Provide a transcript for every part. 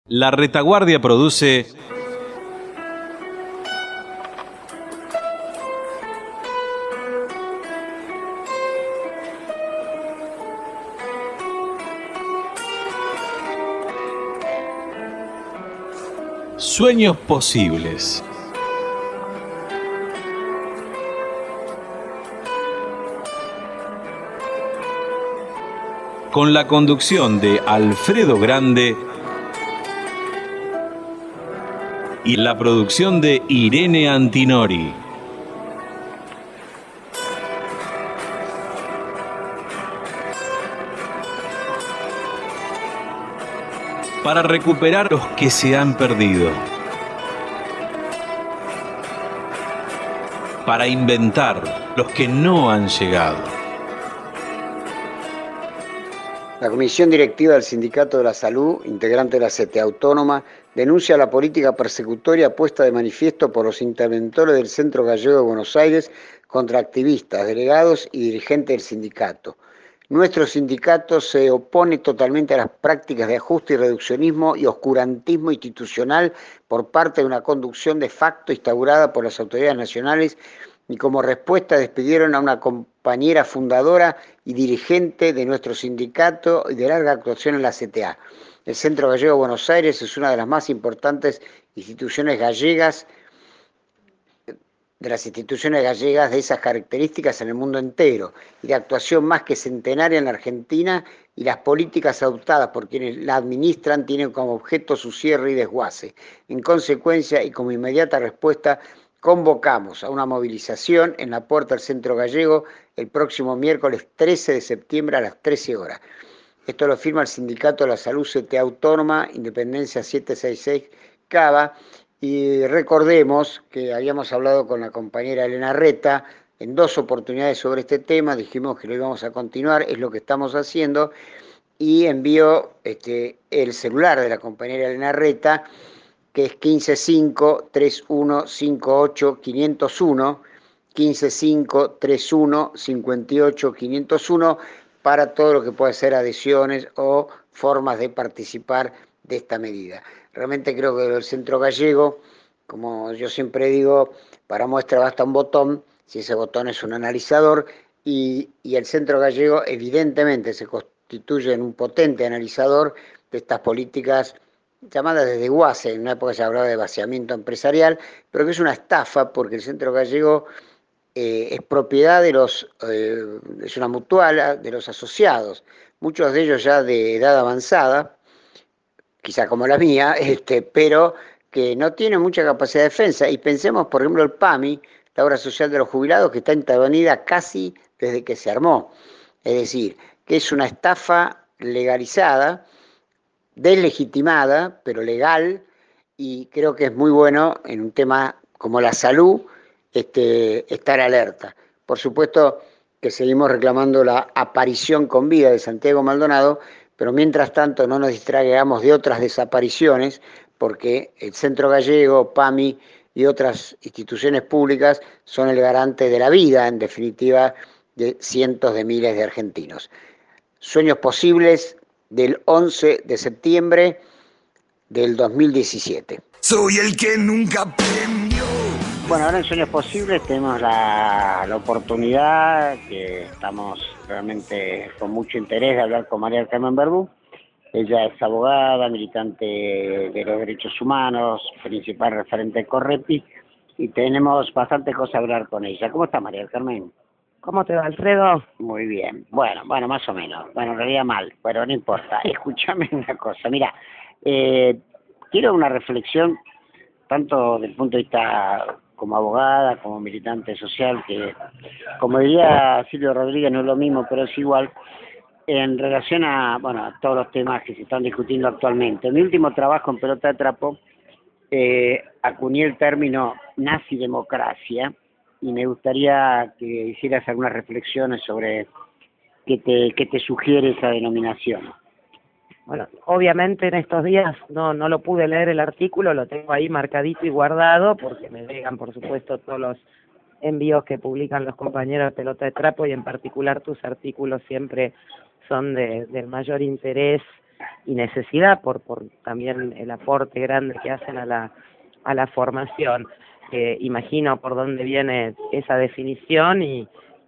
La Retaguardia produce Sueños Posibles. Con la conducción de Alfredo Grande y la producción de Irene Antinori. Para recuperar los que se han perdido. Para inventar los que no han llegado. La Comisión Directiva del Sindicato de la Salud, integrante de la CTA Autónoma, denuncia la política persecutoria puesta de manifiesto por los interventores del Centro Gallego de Buenos Aires contra activistas, delegados y dirigentes del sindicato. Nuestro sindicato se opone totalmente a las prácticas de ajuste y reduccionismo y oscurantismo institucional por parte de una conducción de facto instaurada por las autoridades nacionales, y como respuesta despidieron a una compañera fundadora y dirigente de nuestro sindicato y de larga actuación en la CTA. El Centro Gallego de Buenos Aires es una de las más importantes instituciones gallegas, de esas características en el mundo entero, y de actuación más que centenaria en la Argentina, y las políticas adoptadas por quienes la administran tienen como objeto su cierre y desguace. En consecuencia, y como inmediata respuesta, convocamos a una movilización en la puerta del Centro Gallego el próximo miércoles 13 de septiembre a las 13 horas. Esto lo firma el Sindicato de la Salud CTA Autónoma, Independencia 766 Cava, y recordemos que habíamos hablado con la compañera Elena Reta en 2 oportunidades sobre este tema, dijimos que lo íbamos a continuar, es lo que estamos haciendo, y envío el celular de la compañera Elena Reta, que es 155-3158-501, 155-3158-501, para todo lo que pueda ser adhesiones o formas de participar de esta medida. Realmente creo que el Centro Gallego, como yo siempre digo, para muestra basta un botón, si ese botón es un analizador, y el Centro Gallego evidentemente se constituye en un potente analizador de estas políticas llamadas de desguace. En una época se hablaba de vaciamiento empresarial, pero que es una estafa porque el Centro Gallego es propiedad de es una mutual de los asociados, muchos de ellos ya de edad avanzada, quizá como la mía, pero que no tienen mucha capacidad de defensa. Y pensemos, por ejemplo, el PAMI, la Obra Social de los Jubilados, que está intervenida casi desde que se armó. Es decir, que es una estafa legalizada, deslegitimada, pero legal, y creo que es muy bueno en un tema como la salud estar alerta. Por supuesto que seguimos reclamando la aparición con vida de Santiago Maldonado, pero mientras tanto no nos distraigamos de otras desapariciones, porque el Centro Gallego, PAMI y otras instituciones públicas son el garante de la vida, en definitiva, de cientos de miles de argentinos. Sueños Posibles, del 11 de septiembre del 2017. Soy el que nunca premió. Bueno, ahora en Sueños Posibles tenemos la oportunidad, que estamos realmente con mucho interés, de hablar con María del Carmen Verdú. Ella es abogada, militante de los derechos humanos, principal referente de Correpi, y tenemos bastante cosas a hablar con ella. ¿Cómo está, María del Carmen? ¿Cómo te va, Alfredo? Muy bien. Bueno, más o menos. Bueno, en realidad mal, pero no importa. Escúchame una cosa. Mira, quiero una reflexión, tanto desde el punto de vista como abogada, como militante social, que, como diría Silvio Rodríguez, no es lo mismo, pero es igual, en relación a todos los temas que se están discutiendo actualmente. En mi último trabajo en Pelota de Trapo, acuñé el término nazi-democracia, y me gustaría que hicieras algunas reflexiones sobre qué te sugiere esa denominación. Bueno, obviamente en estos días no lo pude leer el artículo, lo tengo ahí marcadito y guardado, porque me llegan, por supuesto, todos los envíos que publican los compañeros de Pelota de Trapo, y en particular tus artículos siempre son del mayor interés y necesidad por también el aporte grande que hacen a la formación. Imagino por dónde viene esa definición y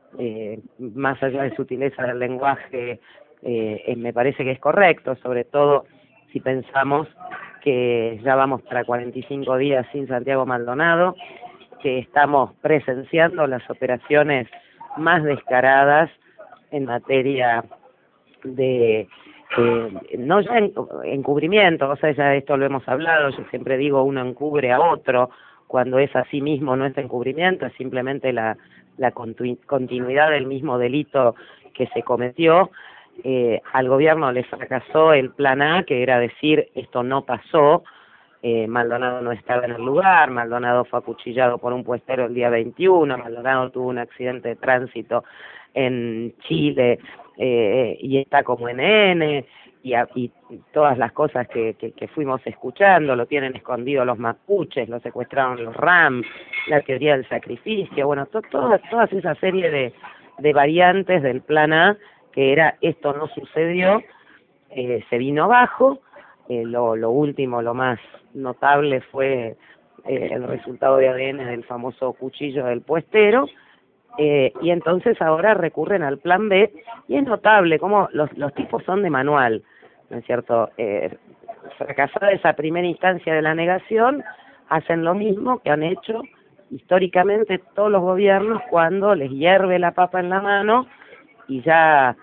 más allá de sutileza del lenguaje, me parece que es correcto, sobre todo si pensamos que ya vamos para 45 días sin Santiago Maldonado, que estamos presenciando las operaciones más descaradas en materia de no ya encubrimiento, o sea, ya esto lo hemos hablado, yo siempre digo uno encubre a otro, cuando es así mismo no es encubrimiento, es simplemente la continuidad del mismo delito que se cometió. Al gobierno le fracasó el plan A, que era decir esto no pasó, Maldonado no estaba en el lugar, Maldonado fue acuchillado por un puestero el día 21, Maldonado tuvo un accidente de tránsito en Chile y está como NN y todas las cosas que fuimos escuchando, lo tienen escondido los mapuches, lo secuestraron los RAM, la teoría del sacrificio, bueno, toda esa serie de variantes del plan A, que era esto no sucedió, se vino abajo. Lo último, lo más notable fue el resultado de ADN del famoso cuchillo del puestero, y entonces ahora recurren al plan B, y es notable cómo los tipos son de manual, ¿no es cierto? Fracasada esa primera instancia de la negación, hacen lo mismo que han hecho históricamente todos los gobiernos cuando les hierve la papa en la mano y ya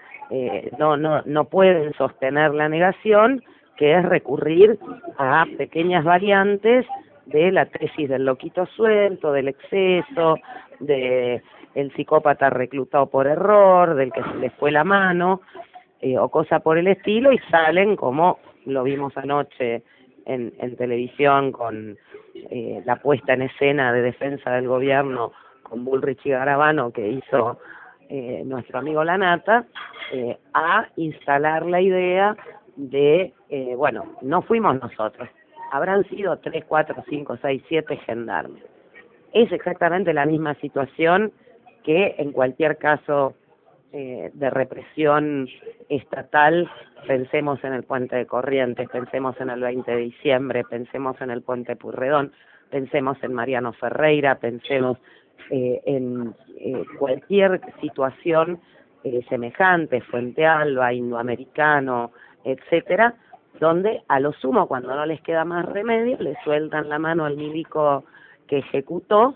no pueden sostener la negación, que es recurrir a pequeñas variantes de la tesis del loquito suelto, del exceso, de el psicópata reclutado por error, del que se le fue la mano, o cosa por el estilo, y salen como lo vimos anoche en televisión con la puesta en escena de defensa del gobierno con Bullrich y Garabano que hizo nuestro amigo Lanata, a instalar la idea de, bueno, no fuimos nosotros, habrán sido 3, 4, 5, 6, 7 gendarmes. Es exactamente la misma situación que en cualquier caso de represión estatal. Pensemos en el puente de Corrientes, pensemos en el 20 de diciembre, pensemos en el puente Purredón, pensemos en Mariano Ferreira, pensemos en cualquier situación semejante, Fuente Alba, Indoamericano, etcétera, donde a lo sumo, cuando no les queda más remedio, le sueltan la mano al milico que ejecutó,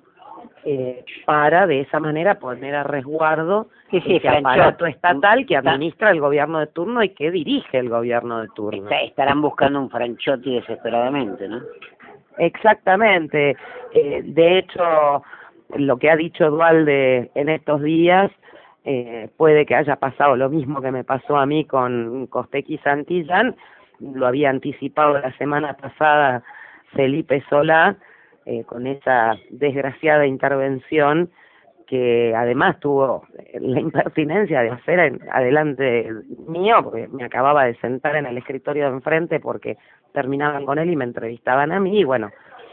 para de esa manera poner a resguardo ese aparato estatal que administra el gobierno de turno y que dirige el gobierno de turno. Estarán buscando un Franchotti desesperadamente, ¿no? Exactamente. De hecho, lo que ha dicho Duhalde en estos días, puede que haya pasado lo mismo que me pasó a mí con Costecchi Santillán, lo había anticipado la semana pasada Felipe Solá, con esa desgraciada intervención que además tuvo la impertinencia de hacer adelante mío, porque me acababa de sentar en el escritorio de enfrente porque terminaban con él y me entrevistaban a mí, y bueno,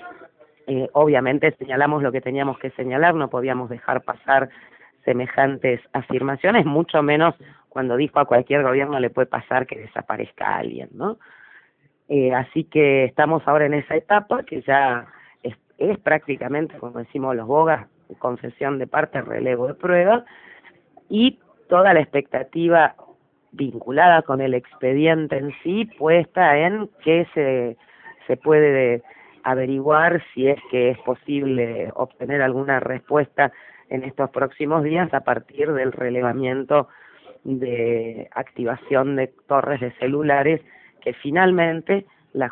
obviamente señalamos lo que teníamos que señalar, no podíamos dejar pasar semejantes afirmaciones, mucho menos cuando dijo a cualquier gobierno le puede pasar que desaparezca alguien, ¿no? Así que estamos ahora en esa etapa que ya es prácticamente, como decimos los bogas, confesión de parte, relevo de prueba, y toda la expectativa vinculada con el expediente en sí puesta en que se puede averiguar si es que es posible obtener alguna respuesta en estos próximos días a partir del relevamiento de activación de torres de celulares que finalmente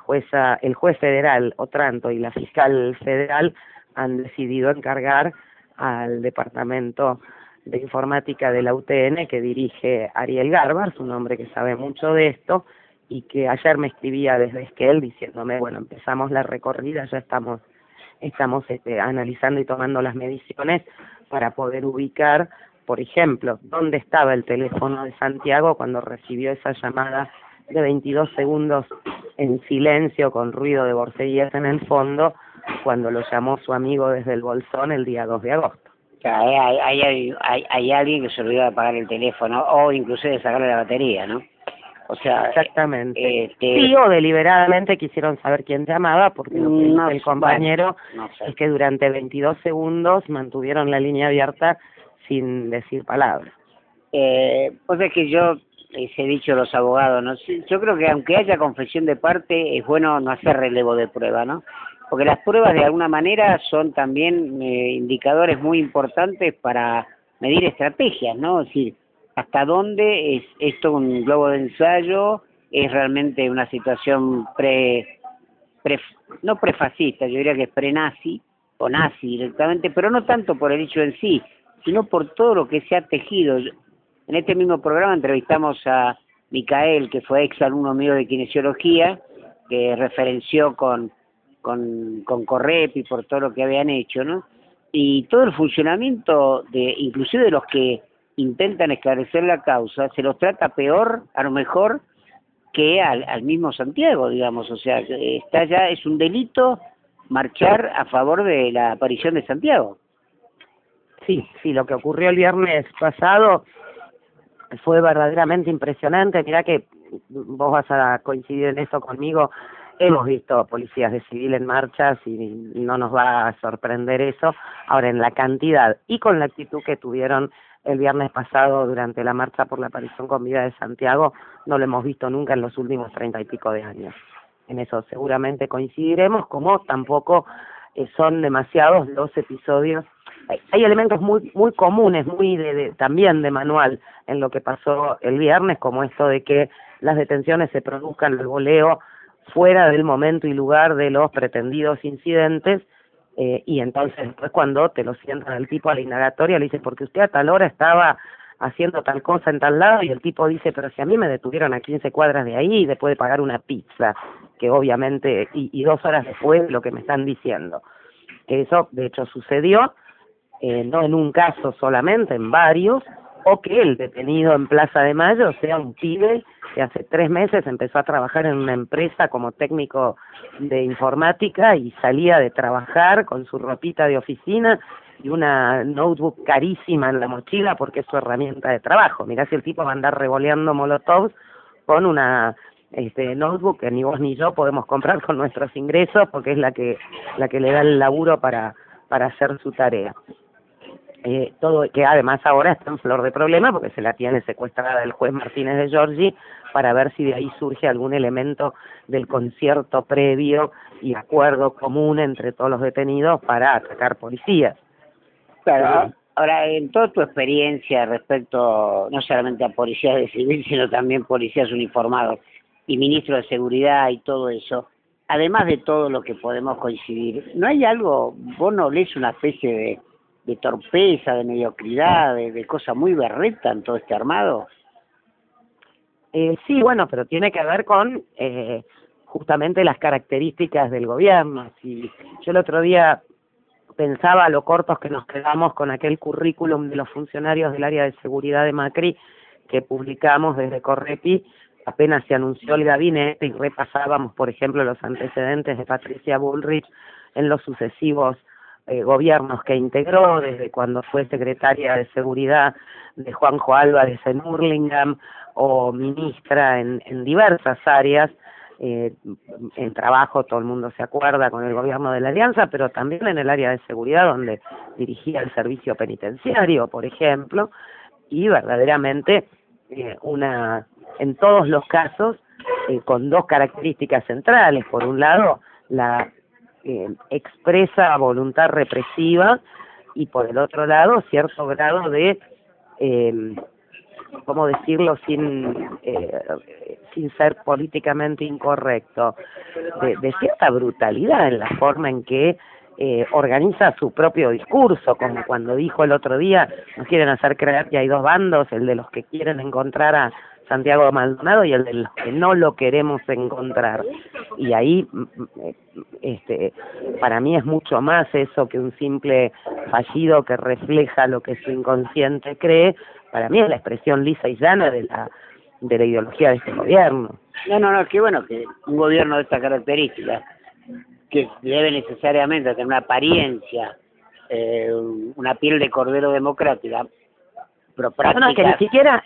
el juez federal Otranto y la fiscal federal han decidido encargar al departamento de informática de la UTN que dirige Ariel Garbars, un hombre que sabe mucho de esto y que ayer me escribía desde Esquel diciéndome, bueno, empezamos la recorrida, ya estamos analizando y tomando las mediciones para poder ubicar, por ejemplo, dónde estaba el teléfono de Santiago cuando recibió esa llamada de 22 segundos en silencio con ruido de borceguías en el fondo cuando lo llamó su amigo desde el Bolsón el día 2 de agosto. Hay alguien que se olvidó de apagar el teléfono o incluso de sacarle la batería, ¿no? O sea, exactamente. Sí, o deliberadamente quisieron saber quién llamaba, porque lo que dice el compañero no sé. es que durante 22 segundos mantuvieron la línea abierta sin decir palabras. Pues es que yo les he dicho a los abogados, ¿no? Sí, yo creo que aunque haya confesión de parte, es bueno no hacer relevo de prueba, ¿no? Porque las pruebas de alguna manera son también indicadores muy importantes para medir estrategias, ¿no? Es decir, hasta dónde es esto un globo de ensayo, es realmente una situación no prefascista, yo diría que es pre-nazi o nazi directamente, pero no tanto por el hecho en sí, sino por todo lo que se ha tejido. En este mismo programa entrevistamos a Micael, que fue ex alumno mío de kinesiología, que referenció con Correpi por todo lo que habían hecho, ¿no? Y todo el funcionamiento inclusive de los que intentan esclarecer la causa, se los trata peor, a lo mejor, que al mismo Santiago, digamos. O sea, es un delito marchar a favor de la aparición de Santiago. Sí, lo que ocurrió el viernes pasado fue verdaderamente impresionante. Mirá que vos vas a coincidir en eso conmigo. Hemos visto policías de civil en marchas y no nos va a sorprender eso. Ahora, en la cantidad y con la actitud que tuvieron el viernes pasado durante la marcha por la aparición con vida de Santiago, no lo hemos visto nunca en los últimos 30 y pico de años. En eso seguramente coincidiremos, como tampoco son demasiados los episodios. Hay elementos muy comunes, también de manual en lo que pasó el viernes, como esto de que las detenciones se produzcan al voleo fuera del momento y lugar de los pretendidos incidentes, y entonces después cuando te lo sientan al tipo a la indagatoria le dice, porque usted a tal hora estaba haciendo tal cosa en tal lado, y el tipo dice, pero si a mí me detuvieron a 15 cuadras de ahí después de pagar una pizza, que obviamente, y 2 horas después lo que me están diciendo. Eso de hecho sucedió, no en un caso solamente, en varios, o que el detenido en Plaza de Mayo sea un pibe que hace 3 meses empezó a trabajar en una empresa como técnico de informática y salía de trabajar con su ropita de oficina y una notebook carísima en la mochila porque es su herramienta de trabajo. Mirá si el tipo va a andar revoleando molotovs con una notebook que ni vos ni yo podemos comprar con nuestros ingresos, porque es la que le da el laburo para hacer su tarea. Todo que además ahora está en flor de problema porque se la tiene secuestrada el juez Martínez de Giorgi para ver si de ahí surge algún elemento del concierto previo y acuerdo común entre todos los detenidos para atacar policías. Claro. Ahora, en toda tu experiencia respecto no solamente a policías de civil, sino también policías uniformados y ministros de seguridad y todo eso, además de todo lo que podemos coincidir, ¿no hay algo, vos no lees una especie de torpeza, de mediocridad, de cosa muy berreta en todo este armado? Sí, bueno, pero tiene que ver con justamente las características del gobierno. Si yo el otro día pensaba lo cortos que nos quedamos con aquel currículum de los funcionarios del área de seguridad de Macri que publicamos desde Correpi, apenas se anunció el gabinete y repasábamos, por ejemplo, los antecedentes de Patricia Bullrich en los sucesivos gobiernos que integró, desde cuando fue secretaria de Seguridad de Juanjo Álvarez en Hurlingham, o ministra en diversas áreas, en trabajo, todo el mundo se acuerda, con el gobierno de la Alianza, pero también en el área de seguridad, donde dirigía el servicio penitenciario, por ejemplo, y verdaderamente en todos los casos, con 2 características centrales. Por un lado, la expresa voluntad represiva, y por el otro lado, cierto grado de, ¿cómo decirlo sin ser políticamente incorrecto, de cierta brutalidad en la forma en que organiza su propio discurso, como cuando dijo el otro día, nos quieren hacer creer que hay 2 bandos, el de los que quieren encontrar a Santiago Maldonado y el de los que no lo queremos encontrar. Y ahí, para mí es mucho más eso que un simple fallido que refleja lo que su inconsciente cree. Para mí es la expresión lisa y llana de la ideología de este gobierno. No, qué bueno que un gobierno de esta característica, que debe necesariamente tener una apariencia, una piel de cordero democrática, pero práctica. No, que ni siquiera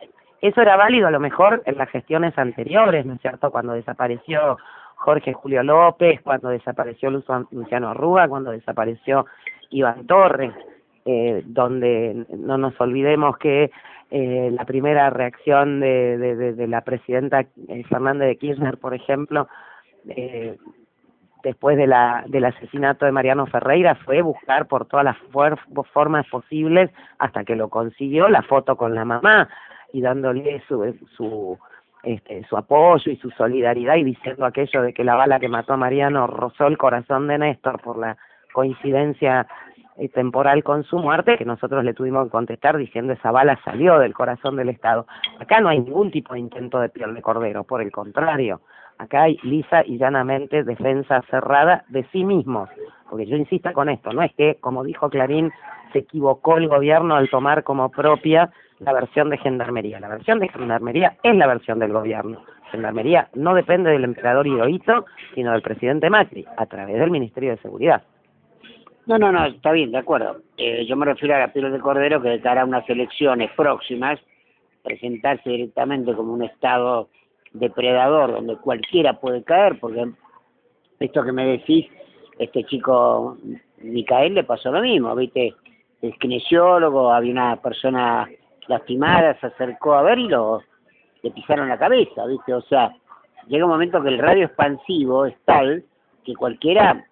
Eso era válido a lo mejor en las gestiones anteriores, ¿no es cierto? Cuando desapareció Jorge Julio López, cuando desapareció Luciano Arruga, cuando desapareció Iván Torres, donde no nos olvidemos que la primera reacción de la presidenta Fernández de Kirchner, por ejemplo, después del asesinato de Mariano Ferreira, fue buscar por todas las formas posibles, hasta que lo consiguió, la foto con la mamá, y dándole su apoyo y su solidaridad, y diciendo aquello de que la bala que mató a Mariano rozó el corazón de Néstor por la coincidencia temporal con su muerte, que nosotros le tuvimos que contestar diciendo esa bala salió del corazón del Estado. Acá no hay ningún tipo de intento de piel de cordero, por el contrario, acá hay lisa y llanamente defensa cerrada de sí mismos, porque yo insisto con esto, no es que, como dijo Clarín, se equivocó el gobierno al tomar como propia la versión de Gendarmería. La versión de Gendarmería es la versión del gobierno. Gendarmería no depende del emperador Hirohito, sino del presidente Macri, a través del Ministerio de Seguridad. No, está bien, de acuerdo. Yo me refiero a la piel de cordero, que de cara a unas elecciones próximas, presentarse directamente como un Estado depredador donde cualquiera puede caer, porque esto que me decís, este chico Micael le pasó lo mismo, ¿viste? El kinesiólogo, había una persona lastimada, se acercó a ver y le pisaron la cabeza, ¿viste? O sea, llega un momento que el radio expansivo es tal que cualquiera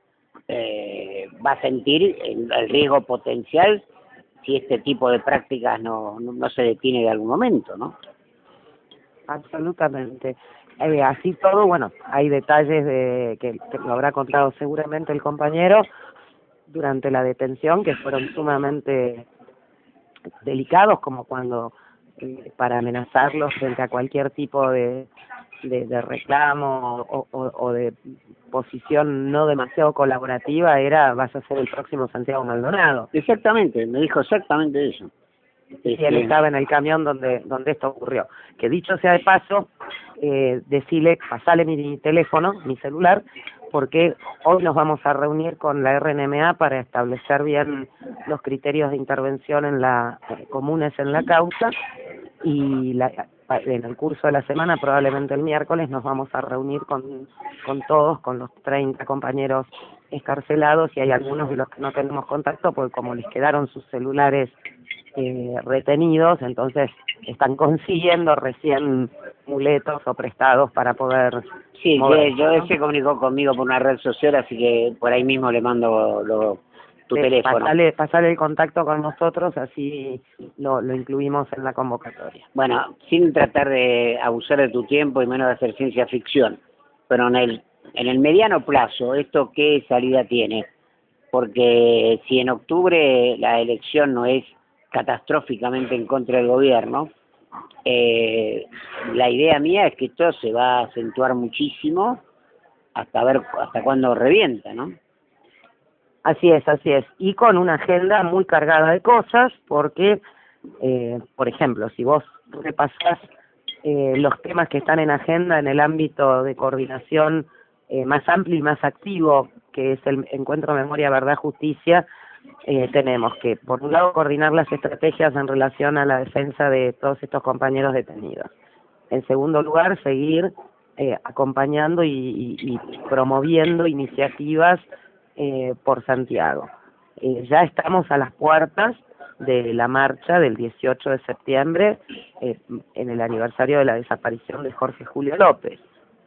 va a sentir el riesgo potencial si este tipo de prácticas no se detiene de algún momento, ¿no? Absolutamente. Así todo, bueno, hay detalles que lo habrá contado seguramente el compañero durante la detención, que fueron sumamente delicados, como cuando para amenazarlos frente a cualquier tipo de reclamo o de posición no demasiado colaborativa, era: vas a ser el próximo Santiago Maldonado. Exactamente, me dijo exactamente eso. Y él estaba en el camión donde esto ocurrió. Que dicho sea de paso, decirle, pasale mi teléfono, mi celular, porque hoy nos vamos a reunir con la RNMA para establecer bien los criterios de intervención comunes en la causa, y en el curso de la semana, probablemente el miércoles, nos vamos a reunir con todos, con los 30 compañeros escarcelados, y hay algunos de los que no tenemos contacto, porque como les quedaron sus celulares retenidos, entonces están consiguiendo recién muletos o prestados para poder... Sí, moverse, yo ¿no? se comunicó conmigo por una red social, así que por ahí mismo le mando tu teléfono. Pasale el contacto con nosotros, así lo incluimos en la convocatoria. Bueno, sin tratar de abusar de tu tiempo y menos de hacer ciencia ficción, pero en el mediano plazo, ¿esto qué salida tiene? Porque si en octubre la elección no es catastróficamente en contra del gobierno, la idea mía es que esto se va a acentuar muchísimo hasta ver hasta cuándo revienta, ¿no? Así es, y con una agenda muy cargada de cosas, porque, por ejemplo, si vos repasás los temas que están en agenda en el ámbito de coordinación más amplio y más activo, que es el Encuentro Memoria, Verdad, Justicia, tenemos que, por un lado, coordinar las estrategias en relación a la defensa de todos estos compañeros detenidos. En segundo lugar, seguir acompañando y promoviendo iniciativas por Santiago. Ya estamos a las puertas de la marcha del 18 de septiembre, en el aniversario de la desaparición de Jorge Julio López,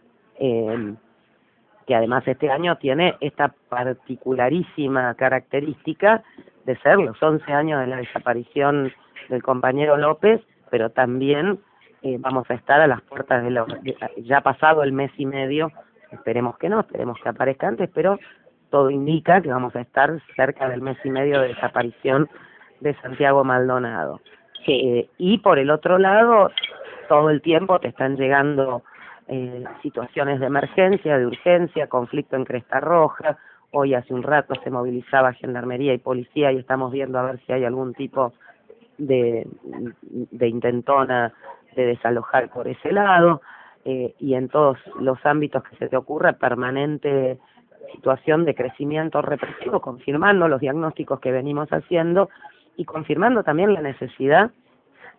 que además este año tiene esta particularísima característica de ser los 11 años de la desaparición del compañero López, pero también vamos a estar a las puertas ya pasado el mes y medio, esperemos que no, esperemos que aparezca antes, pero todo indica que vamos a estar cerca del mes y medio de desaparición de Santiago Maldonado. Sí. Y por el otro lado, todo el tiempo te están llegando situaciones de emergencia, de urgencia, conflicto en Cresta Roja. Hoy hace un rato se movilizaba Gendarmería y Policía y estamos viendo a ver si hay algún tipo de intentona de desalojar por ese lado, y en todos los ámbitos que se te ocurra, permanente situación de crecimiento represivo, confirmando los diagnósticos que venimos haciendo y confirmando también la necesidad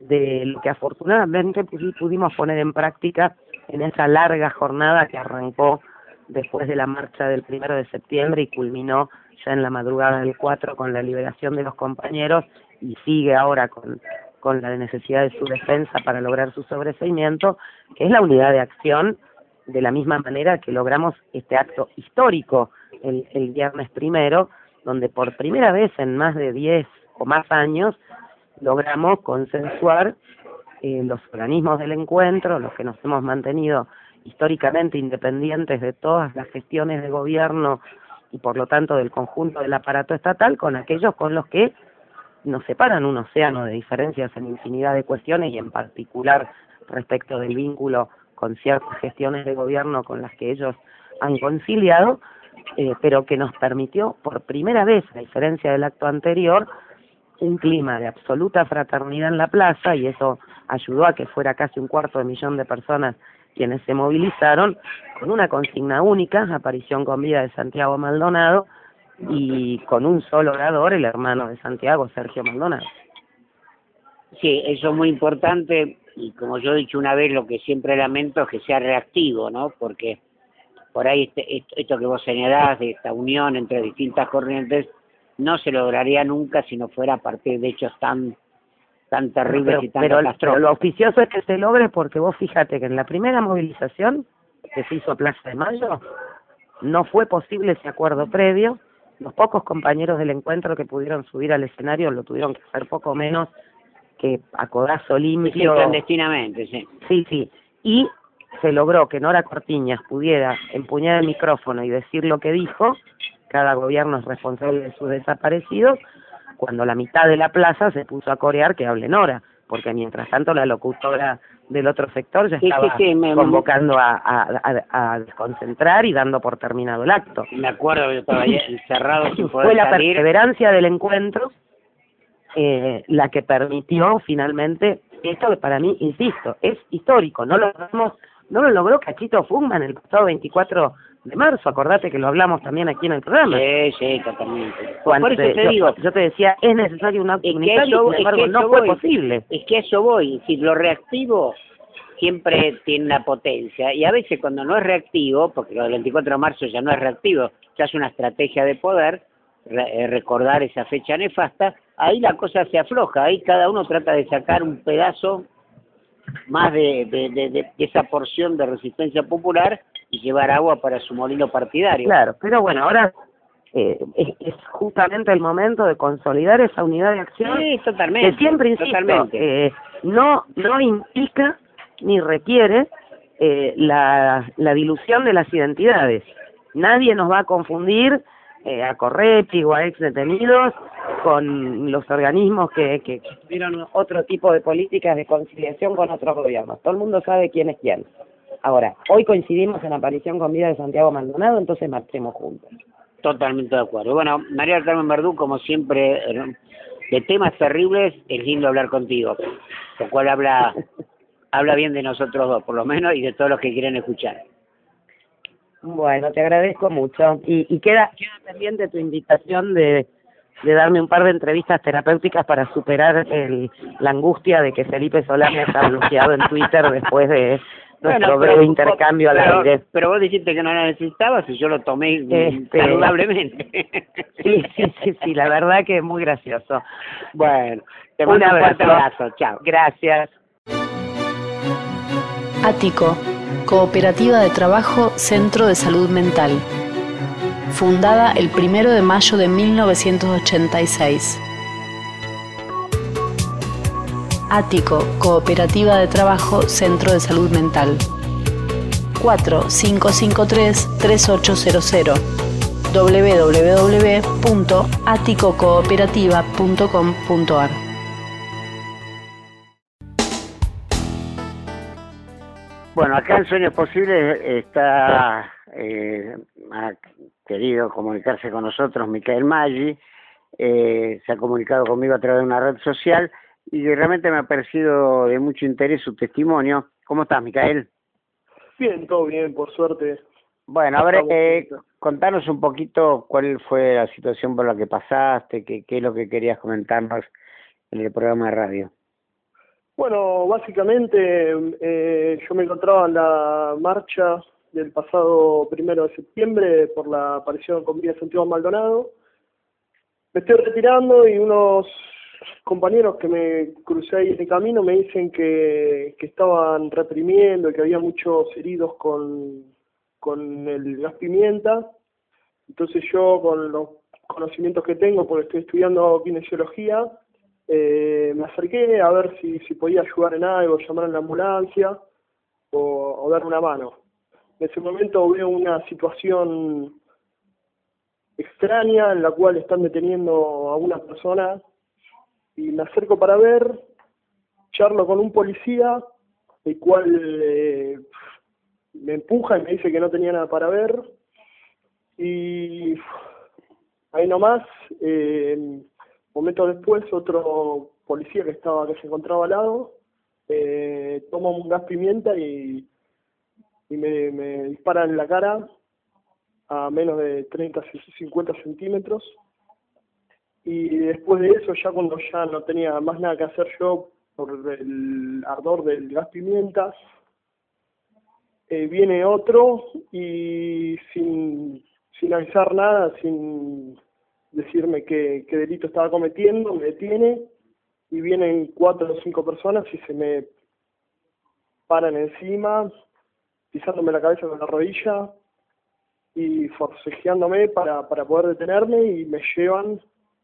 de lo que afortunadamente pudimos poner en práctica en esa larga jornada que arrancó después de la marcha del 1 de septiembre y culminó ya en la madrugada del 4 con la liberación de los compañeros y sigue ahora con la necesidad de su defensa para lograr su sobreseimiento, que es la unidad de acción, de la misma manera que logramos este acto histórico el viernes 1, donde por primera vez en más de 10 o más años logramos consensuar los organismos del encuentro, los que nos hemos mantenido históricamente independientes de todas las gestiones de gobierno y por lo tanto del conjunto del aparato estatal, con aquellos con los que nos separan un océano de diferencias en infinidad de cuestiones y en particular respecto del vínculo con ciertas gestiones de gobierno con las que ellos han conciliado, pero que nos permitió por primera vez, a diferencia del acto anterior, un clima de absoluta fraternidad en la plaza, y eso ayudó a que fuera casi 250.000 de personas quienes se movilizaron, con una consigna única, aparición con vida de Santiago Maldonado, y con un solo orador, el hermano de Santiago, Sergio Maldonado. Sí, eso es muy importante, y como yo he dicho una vez, lo que siempre lamento es que sea reactivo, ¿no? Porque por ahí esto que vos señalás, de esta unión entre distintas corrientes, no se lograría nunca si no fuera a partir de hechos tan terribles y tan catastróficos. Pero lo auspicioso es que se logre, porque vos fíjate que en la primera movilización que se hizo a Plaza de Mayo, no fue posible ese acuerdo previo. Los pocos compañeros del encuentro que pudieron subir al escenario lo tuvieron que hacer poco menos que a codazo limpio. Sí, clandestinamente, sí. Sí. Y se logró que Nora Cortiñas pudiera empuñar el micrófono y decir lo que dijo. Cada gobierno es responsable de sus desaparecidos, cuando la mitad de la plaza se puso a corear que hable Nora, porque mientras tanto la locutora del otro sector ya estaba convocando a desconcentrar y dando por terminado el acto. Me acuerdo que yo estaba ahí encerrado sin poder Fue la salir. Perseverancia del encuentro la que permitió finalmente esto, que para mí, insisto, es histórico. No lo logró Cachito Fugman el pasado 24 de marzo, acordate que lo hablamos también aquí en el programa. Sí, totalmente. Por eso te digo, yo te decía, es necesario un acto unitario, sin embargo no fue posible. Es que a eso voy, es decir, lo reactivo siempre tiene una potencia, y a veces cuando no es reactivo, porque lo del 24 de marzo ya no es reactivo, ya es una estrategia de poder, recordar esa fecha nefasta, ahí la cosa se afloja, ahí cada uno trata de sacar un pedazo más de esa porción de resistencia popular y llevar agua para su molino partidario. Claro, pero bueno, ahora es justamente el momento de consolidar esa unidad de acción. Sí, totalmente. Que siempre, insisto, no implica ni requiere la dilución de las identidades. Nadie nos va a confundir a Correpi o a ex detenidos con los organismos que tuvieron otro tipo de políticas de conciliación con otros gobiernos. Todo el mundo sabe quién es quién. Ahora, hoy coincidimos en la aparición con vida de Santiago Maldonado, entonces marchemos juntos. Totalmente de acuerdo. Bueno, María del Carmen Verdú, como siempre, de temas terribles, es lindo hablar contigo, lo cual habla bien de nosotros dos, por lo menos, y de todos los que quieren escuchar. Bueno, te agradezco mucho. Y queda pendiente tu invitación de darme un par de entrevistas terapéuticas para superar la angustia de que Felipe Solá me haya bloqueado en Twitter después de nuestro breve intercambio al aire. Pero vos dijiste que no la necesitabas y yo lo tomé saludablemente. Sí, la verdad que es muy gracioso. Bueno, te mando un fuerte abrazo. Chao. Gracias. Ático, Cooperativa de Trabajo Centro de Salud Mental. Fundada el 1 de mayo de 1986. Ático, Cooperativa de Trabajo Centro de Salud Mental. 4553-3800. www.aticocooperativa.com.ar. Bueno, acá en Sueños Posibles ha querido comunicarse con nosotros Micael Maggi, se ha comunicado conmigo a través de una red social y realmente me ha parecido de mucho interés su testimonio. ¿Cómo estás, Micael? Bien, todo bien, por suerte. Bueno, a ver, contanos un poquito cuál fue la situación por la que pasaste, qué es lo que querías comentarnos en el programa de radio. Bueno, básicamente yo me encontraba en la marcha del pasado 1 de septiembre por la aparición con vida de Santiago Maldonado. Me estoy retirando y unos compañeros que me crucé ahí en el camino me dicen que estaban reprimiendo y que había muchos heridos con el gas pimienta. Entonces yo, con los conocimientos que tengo, porque estoy estudiando kinesiología, me acerqué a ver si podía ayudar en algo, llamar a la ambulancia o dar una mano. En ese momento veo una situación extraña en la cual están deteniendo a una persona y me acerco para ver, charlo con un policía, el cual me empuja y me dice que no tenía nada para ver, y ahí nomás, momentos después, otro policía que se encontraba al lado, toma un gas pimienta y me dispara en la cara a menos de 50 centímetros. Y después de eso, ya cuando ya no tenía más nada que hacer yo por el ardor del gas pimienta, viene otro y sin avisar nada, sin decirme qué delito estaba cometiendo, me detiene y vienen 4 o 5 personas y se me paran encima, pisándome la cabeza con la rodilla y forcejeándome para poder detenerme, y me llevan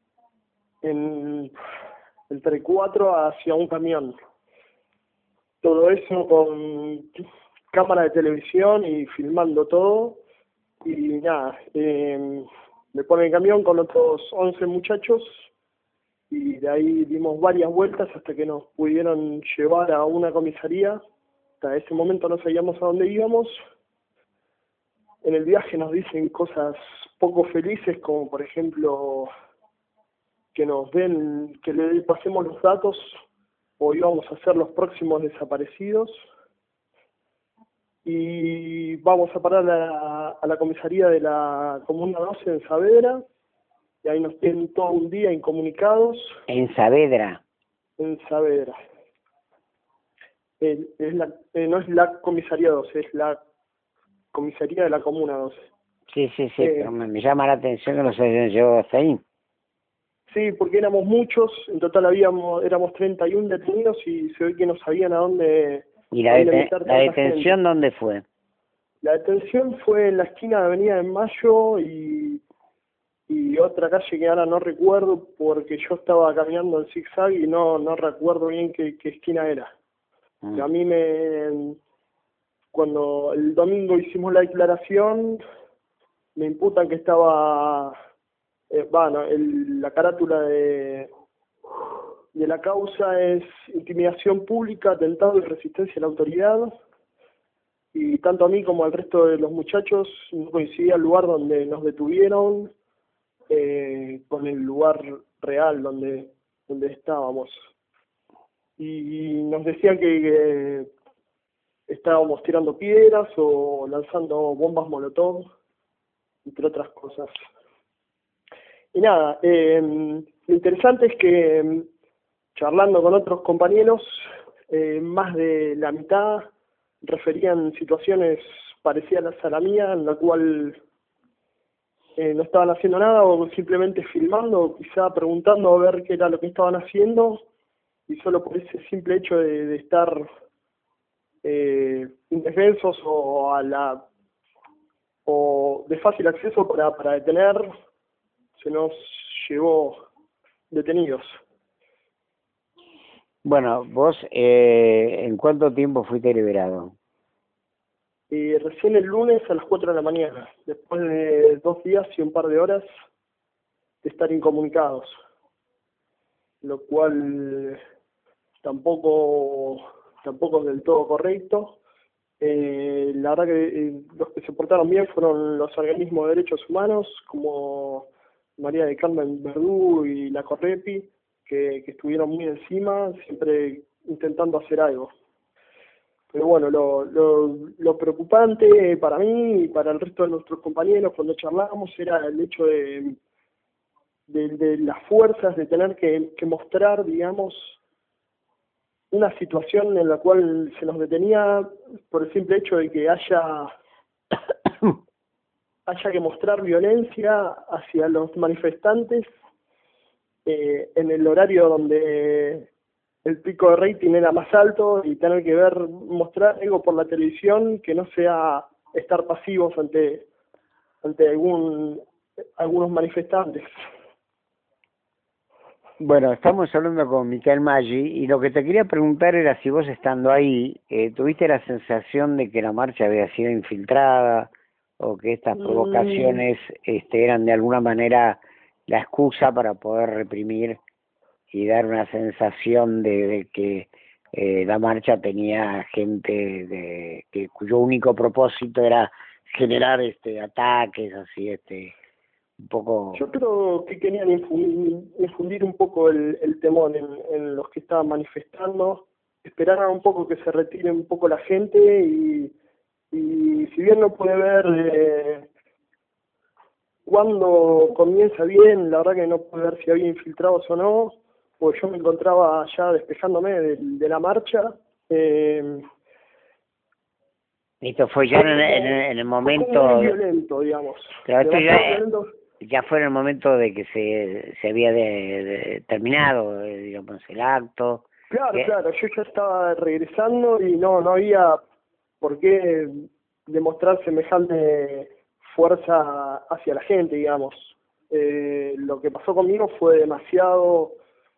entre 4 hacia un camión. Todo eso con cámara de televisión y filmando todo, y nada, me ponen en camión con otros 11 muchachos y de ahí dimos varias vueltas hasta que nos pudieron llevar a una comisaría. Hasta ese momento no sabíamos a dónde íbamos. En el viaje nos dicen cosas poco felices, como por ejemplo que que le pasemos los datos o íbamos a ser los próximos desaparecidos. Y vamos a parar a la comisaría de la Comuna 12 en Saavedra, y ahí nos tienen todo un día incomunicados. ¿En Saavedra? En Saavedra. No es la comisaría 12, es la comisaría de la Comuna 12. Sí, pero me llama la atención que nos hayan llevado hasta ahí. Sí, porque éramos muchos, en total éramos 31 detenidos y se ve que no sabían a dónde... ¿Y la detención dónde fue? La detención fue en la esquina de Avenida de Mayo y otra calle que ahora no recuerdo, porque yo estaba caminando en zigzag y no recuerdo bien qué esquina era. A mí cuando el domingo hicimos la declaración, me imputan que estaba, la carátula de la causa es intimidación pública, atentado y resistencia a la autoridad, y tanto a mí como al resto de los muchachos no coincidía el lugar donde nos detuvieron con el lugar real donde estábamos, y nos decían que estábamos tirando piedras o lanzando bombas molotov, entre otras cosas. Y nada, lo interesante es que charlando con otros compañeros, más de la mitad referían situaciones parecidas a la mía, en la cual no estaban haciendo nada o simplemente filmando o quizá preguntando a ver qué era lo que estaban haciendo, y solo por ese simple hecho de estar indefensos o de fácil acceso para detener, se nos llevó detenidos. Bueno, vos, ¿en cuánto tiempo fuiste liberado? Recién el lunes a las 4 de la mañana, después de 2 días y un par de horas de estar incomunicados, lo cual tampoco es del todo correcto. La verdad que los que se portaron bien fueron los organismos de derechos humanos, como María de Carmen Verdú y la Correpi, que estuvieron muy encima, siempre intentando hacer algo. Pero bueno, lo preocupante para mí y para el resto de nuestros compañeros cuando charlábamos era el hecho de las fuerzas, de tener que mostrar, digamos, una situación en la cual se nos detenía por el simple hecho de que haya que mostrar violencia hacia los manifestantes en el horario donde el pico de rating era más alto, y tener que mostrar algo por la televisión que no sea estar pasivos ante algunos manifestantes. Bueno, estamos hablando con Micael Maggi, y lo que te quería preguntar era si vos, estando ahí, tuviste la sensación de que la marcha había sido infiltrada, o que estas provocaciones eran de alguna manera la excusa para poder reprimir y dar una sensación de que la marcha tenía gente cuyo único propósito era generar ataques, así un poco. Yo creo que querían infundir un poco el temor en los que estaban manifestando, esperaran un poco que se retire un poco la gente, y si bien no puede ver cuándo comienza bien, la verdad que no puede ver si había infiltrados o no, pues yo me encontraba ya despejándome de la marcha. Esto fue ya en el momento muy violento, digamos. Pero esto ya fue en el momento de que se había terminado, digamos, el acto. Claro, yo ya estaba regresando y no había por qué demostrar semejante fuerza hacia la gente, digamos. Lo que pasó conmigo fue demasiado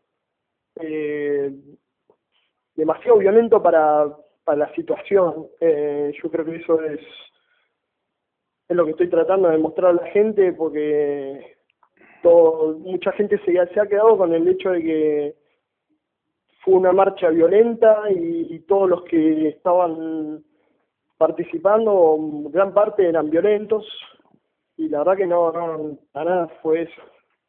violento para la situación. Yo creo que eso es lo que estoy tratando de mostrar a la gente, porque mucha gente se ha quedado con el hecho de que fue una marcha violenta, y todos los que estaban participando, gran parte eran violentos, y la verdad que no para nada fue eso.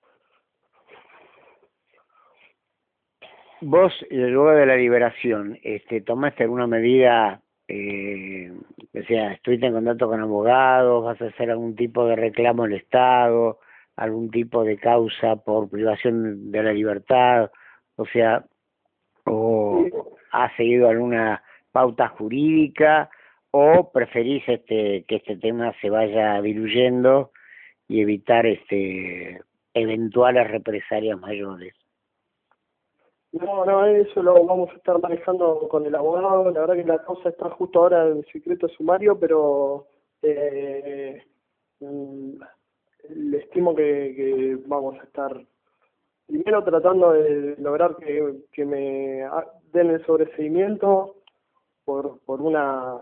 Vos, luego de la liberación, ¿tomaste alguna medida? O sea, ¿estuviste en contacto con abogados? ¿Vas a hacer algún tipo de reclamo al Estado? ¿Algún tipo de causa por privación de la libertad? O sea, ¿o has seguido alguna pauta jurídica, o preferís que este tema se vaya diluyendo y evitar eventuales represalias mayores? No, eso lo vamos a estar manejando con el abogado. La verdad que la causa está justo ahora en secreto sumario, pero le estimo que vamos a estar primero tratando de lograr que me den el sobreseimiento porque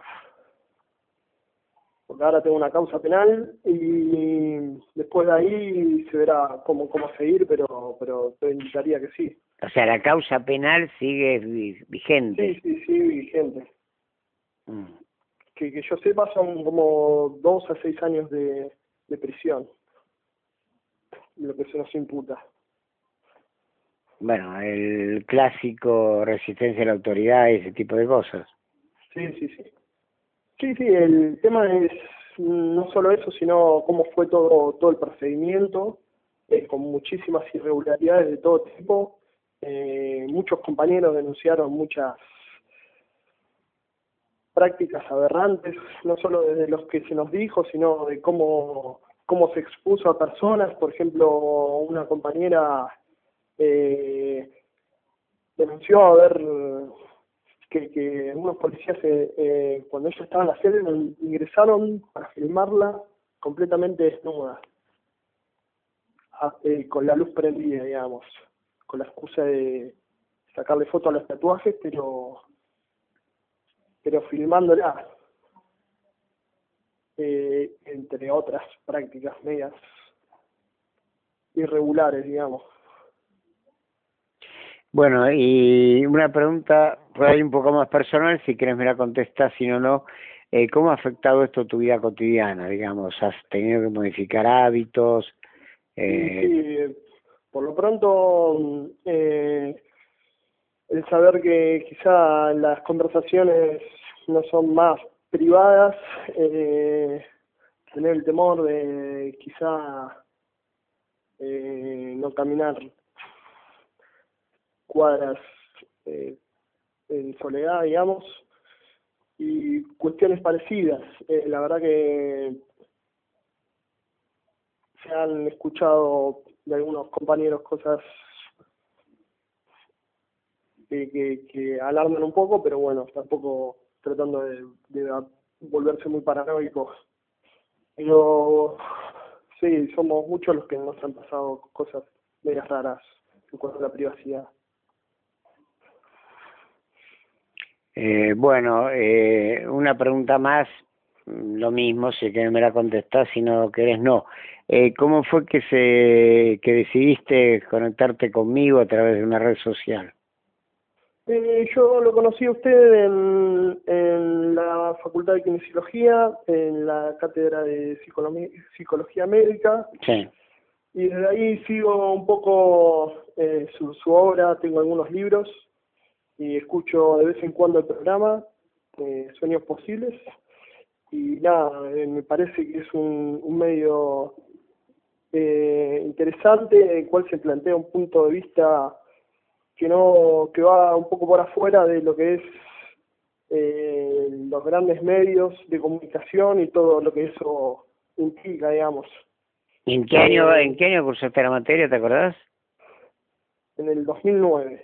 ahora tengo una causa penal, y después de ahí se verá cómo seguir, pero te indicaría que sí. O sea, la causa penal sigue vigente. Sí, vigente. Que yo sepa son como 2 a 6 años de prisión, lo que se nos imputa. Bueno, el clásico resistencia a la autoridad y ese tipo de cosas. Sí, el tema es no solo eso, sino cómo fue todo el procedimiento, con muchísimas irregularidades de todo tipo. Muchos compañeros denunciaron muchas prácticas aberrantes, no solo desde los que se nos dijo, sino de cómo se expuso a personas. Por ejemplo, una compañera denunció haber que unos policías cuando ella estaba en la sede ingresaron para filmarla completamente desnuda, con la luz prendida, digamos, con la excusa de sacarle foto a los tatuajes, pero filmándola, entre otras prácticas medias irregulares, digamos. Bueno, y una pregunta por ahí un poco más personal, si querés me la contestás, si no. ¿Cómo ha afectado esto tu vida cotidiana, digamos? ¿Has tenido que modificar hábitos? Sí, por lo pronto, el saber que quizá las conversaciones no son más privadas, tener el temor de quizá no caminar cuadras en soledad, digamos, y cuestiones parecidas. La verdad que se han escuchado de algunos compañeros cosas que alarman un poco, pero bueno, tampoco tratando de volverse muy paranoicos. Pero sí, somos muchos los que nos han pasado cosas medias raras en cuanto a la privacidad. Bueno, una pregunta más, lo mismo, si querés me la contestás, si no querés no. ¿Cómo fue que decidiste conectarte conmigo a través de una red social? Yo lo conocí a usted en la Facultad de Kinesiología, en la cátedra de Psicología Médica. Sí. Y desde ahí sigo un poco su obra, tengo algunos libros y escucho de vez en cuando el programa Sueños Posibles. Y nada, me parece que es un medio interesante, en el cual se plantea un punto de vista que va un poco por afuera de lo que es los grandes medios de comunicación y todo lo que eso implica, digamos. ¿En qué año cursaste la materia, te acordás? En el 2009.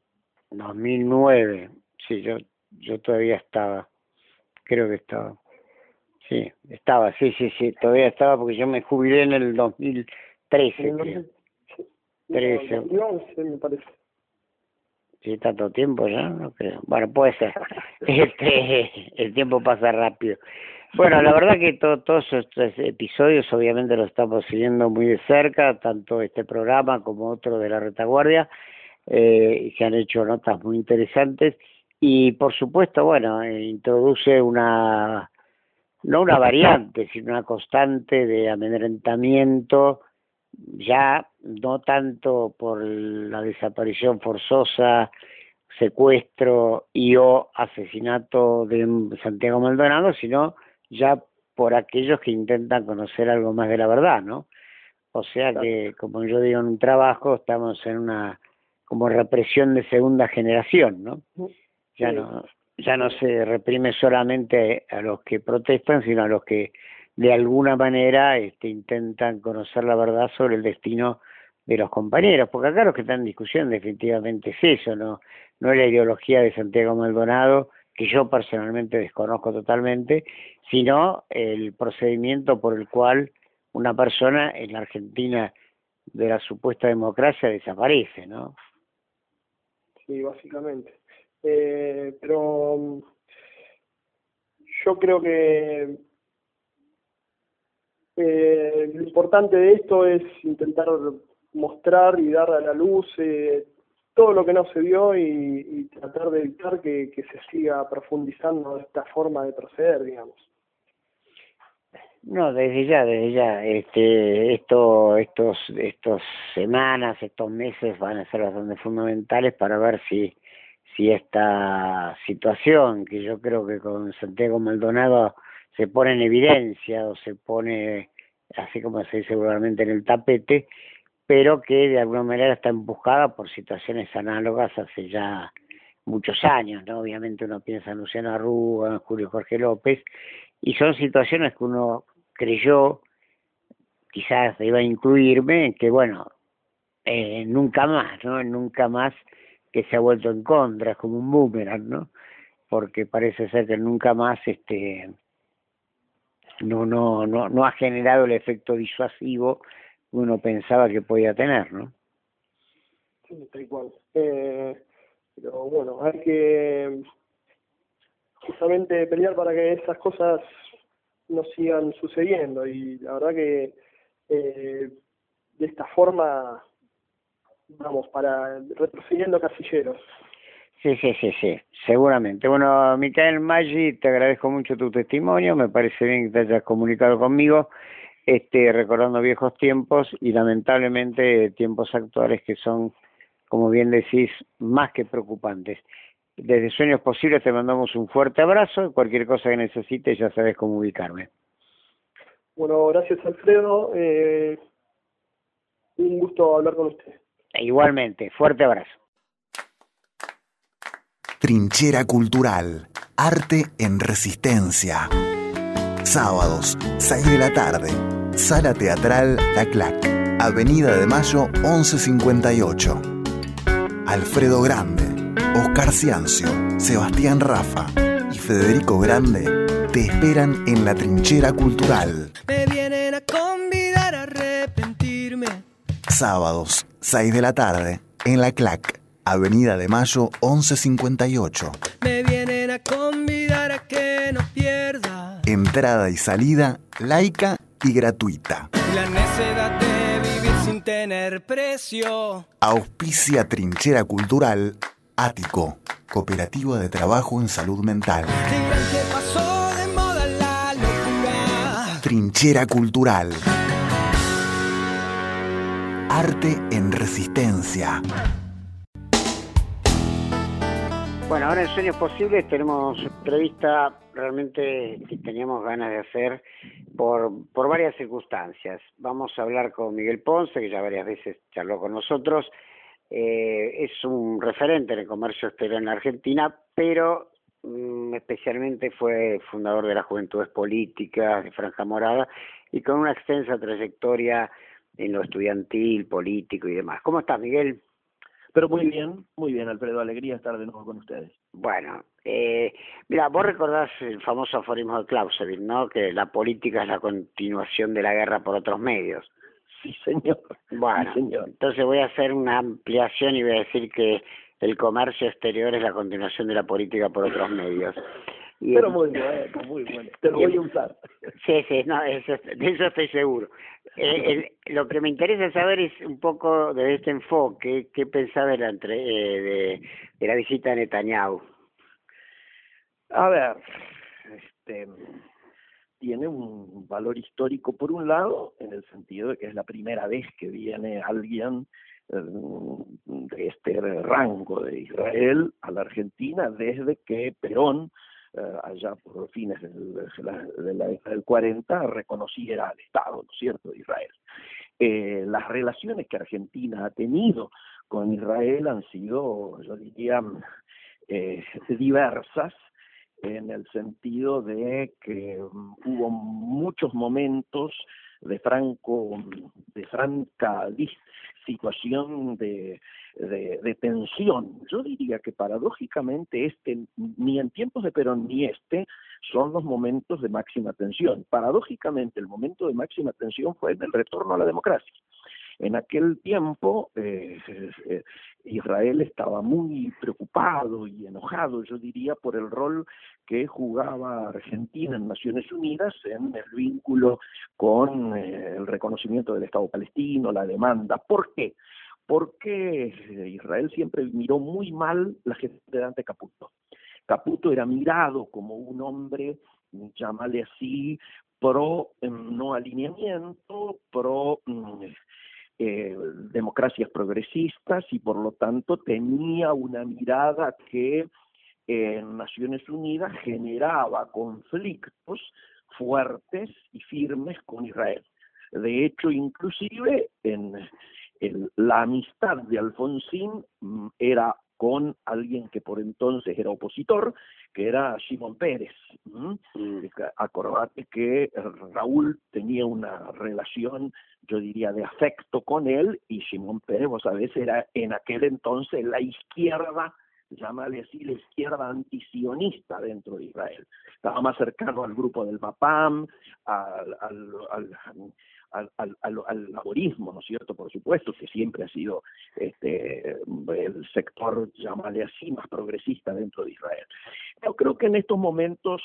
2009, sí, yo todavía estaba, creo que estaba. Sí, estaba, sí, todavía estaba porque yo me jubilé en el 2013, creo. 13. 2011, me parece. Sí, tanto tiempo ya, no creo. Bueno, puede ser. El tiempo pasa rápido. Bueno, la verdad que todos estos episodios obviamente los estamos siguiendo muy de cerca, tanto este programa como otro de La Retaguardia, y se han hecho notas muy interesantes y por supuesto, bueno, introduce no una variante, sino una constante de amedrentamiento, ya no tanto por la desaparición forzosa, secuestro o asesinato de Santiago Maldonado, sino ya por aquellos que intentan conocer algo más de la verdad, ¿no? O sea que, como yo digo en un trabajo, estamos en una como represión de segunda generación, ¿no? Ya no se reprime solamente a los que protestan, sino a los que de alguna manera intentan conocer la verdad sobre el destino de los compañeros, porque acá lo que está en discusión definitivamente es eso, no es la ideología de Santiago Maldonado, que yo personalmente desconozco totalmente, sino el procedimiento por el cual una persona en la Argentina de la supuesta democracia desaparece, ¿no? Sí, básicamente. Pero yo creo que lo importante de esto es intentar mostrar y dar a la luz todo lo que no se vio y tratar de evitar que se siga profundizando esta forma de proceder, digamos. No, desde ya, estos semanas, estos meses van a ser bastante fundamentales para ver si esta situación, que yo creo que con Santiago Maldonado se pone en evidencia o se pone, así como se dice seguramente, en el tapete, pero que de alguna manera está empujada por situaciones análogas hace ya muchos años, ¿no? Obviamente uno piensa en Luciano Arruga, en Julio Jorge López, y son situaciones que uno creyó, quizás iba a incluirme, en que bueno, nunca más, ¿no? Nunca más, que se ha vuelto en contra, es como un boomerang, ¿no? Porque parece ser que nunca más no ha generado el efecto disuasivo que uno pensaba que podía tener, ¿no? Sí, tal cual. Pero bueno, hay que justamente pelear para que esas cosas no sigan sucediendo, y la verdad que de esta forma vamos para retrocediendo casilleros. Sí, seguramente. Bueno, Micael Maggi, te agradezco mucho tu testimonio, me parece bien que te hayas comunicado conmigo, recordando viejos tiempos y lamentablemente tiempos actuales que son, como bien decís, más que preocupantes. Desde Sueños Posibles te mandamos un fuerte abrazo, cualquier cosa que necesites ya sabes cómo ubicarme. Bueno, gracias Alfredo, un gusto hablar con usted. Igualmente, fuerte abrazo. Trinchera Cultural, arte en resistencia. Sábados, 6 de la tarde, Sala Teatral La Clac, Avenida de Mayo 1158. Alfredo Grande, Oscar Ciancio, Sebastián Rafa y Federico Grande te esperan en la Trinchera Cultural. Me vienen a convidar a arrepentirme. Sábados, 6 de la tarde, en La Clac, Avenida de Mayo 1158. Me vienen a convidar a que no pierda. Entrada y salida laica y gratuita. La necedad de vivir sin tener precio. Auspicia Trinchera Cultural Ático, Cooperativa de Trabajo en Salud Mental. Digan que pasó de moda la locura. Trinchera Cultural. Arte en resistencia. Bueno, ahora en Sueños Posibles tenemos entrevista realmente que teníamos ganas de hacer por varias circunstancias. Vamos a hablar con Miguel Ponce, que ya varias veces charló con nosotros. Es un referente en el comercio exterior en la Argentina, pero especialmente fue fundador de las Juventudes Políticas, de Franja Morada, y con una extensa trayectoria en lo estudiantil, político y demás. ¿Cómo estás, Miguel? Pero muy bien, Alfredo, alegría estar de nuevo con ustedes. Bueno, mira, vos recordás el famoso aforismo de Clausewitz, ¿no? Que la política es la continuación de la guerra por otros medios. Sí, señor. Bueno, sí, señor. Entonces voy a hacer una ampliación y voy a decir que el comercio exterior es la continuación de la política por otros medios. Y pero muy bueno. Te lo voy a usar. Sí, no, de eso estoy seguro. Lo que me interesa saber es un poco de este enfoque, ¿qué pensás de la visita de Netanyahu? A ver, tiene un valor histórico por un lado, en el sentido de que es la primera vez que viene alguien de este rango de Israel a la Argentina desde que Perón, allá por fines de la década del 40, reconociera al Estado, ¿no es cierto?, de Israel. Las relaciones que Argentina ha tenido con Israel han sido, yo diría, diversas, en el sentido de que hubo muchos momentos de franca situación de tensión. Yo diría que paradójicamente ni en tiempos de Perón ni son los momentos de máxima tensión. Paradójicamente el momento de máxima tensión fue en el retorno a la democracia. En aquel tiempo Israel estaba muy preocupado y enojado, yo diría, por el rol que jugaba Argentina en Naciones Unidas en el vínculo con el reconocimiento del Estado palestino, la demanda. ¿Por qué? Porque Israel siempre miró muy mal la gestión de Dante Caputo. Caputo era mirado como un hombre, llámale así, pro no alineamiento, pro democracias progresistas, y por lo tanto tenía una mirada que en Naciones Unidas generaba conflictos fuertes y firmes con Israel. De hecho, inclusive la amistad de Alfonsín era con alguien que por entonces era opositor, que era Shimon Peres. Acordate que Raúl tenía una relación, yo diría, de afecto con él, y Shimon Peres, vos sabés, era en aquel entonces la izquierda, llámale así, la izquierda antisionista dentro de Israel. Estaba más cercano al grupo del Mapam, al laborismo, ¿no es cierto?, por supuesto, que siempre ha sido el sector, llámale así, más progresista dentro de Israel. Yo creo que en estos momentos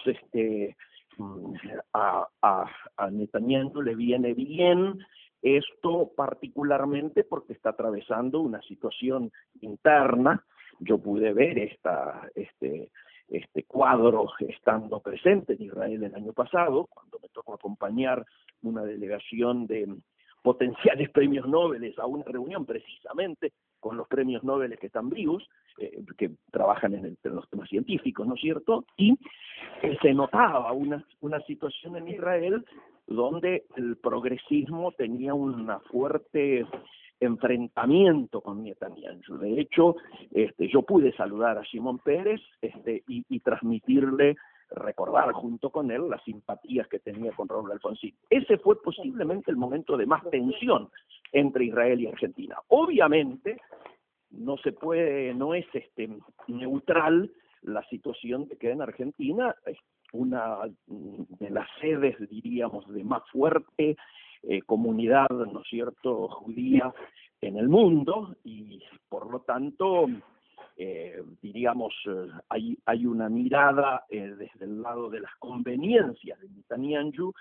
a Netanyahu le viene bien esto, particularmente porque está atravesando una situación interna. Yo pude ver este cuadro estando presente en Israel el año pasado, cuando me tocó acompañar una delegación de potenciales premios Nobel a una reunión precisamente con los premios Nobel que están vivos, que trabajan en los temas científicos, ¿no es cierto? Y se notaba una situación en Israel donde el progresismo tenía una fuerte enfrentamiento con Netanyahu. De hecho, yo pude saludar a Shimon Peres y transmitirle, recordar junto con él las simpatías que tenía con Raúl Alfonsín. Ese fue posiblemente el momento de más tensión entre Israel y Argentina. Obviamente, no es neutral la situación de que en Argentina es una de las sedes, diríamos, de más fuerte comunidad, ¿no es cierto?, judía en el mundo, y por lo tanto, diríamos, hay una mirada desde el lado de las conveniencias de Netanyahu,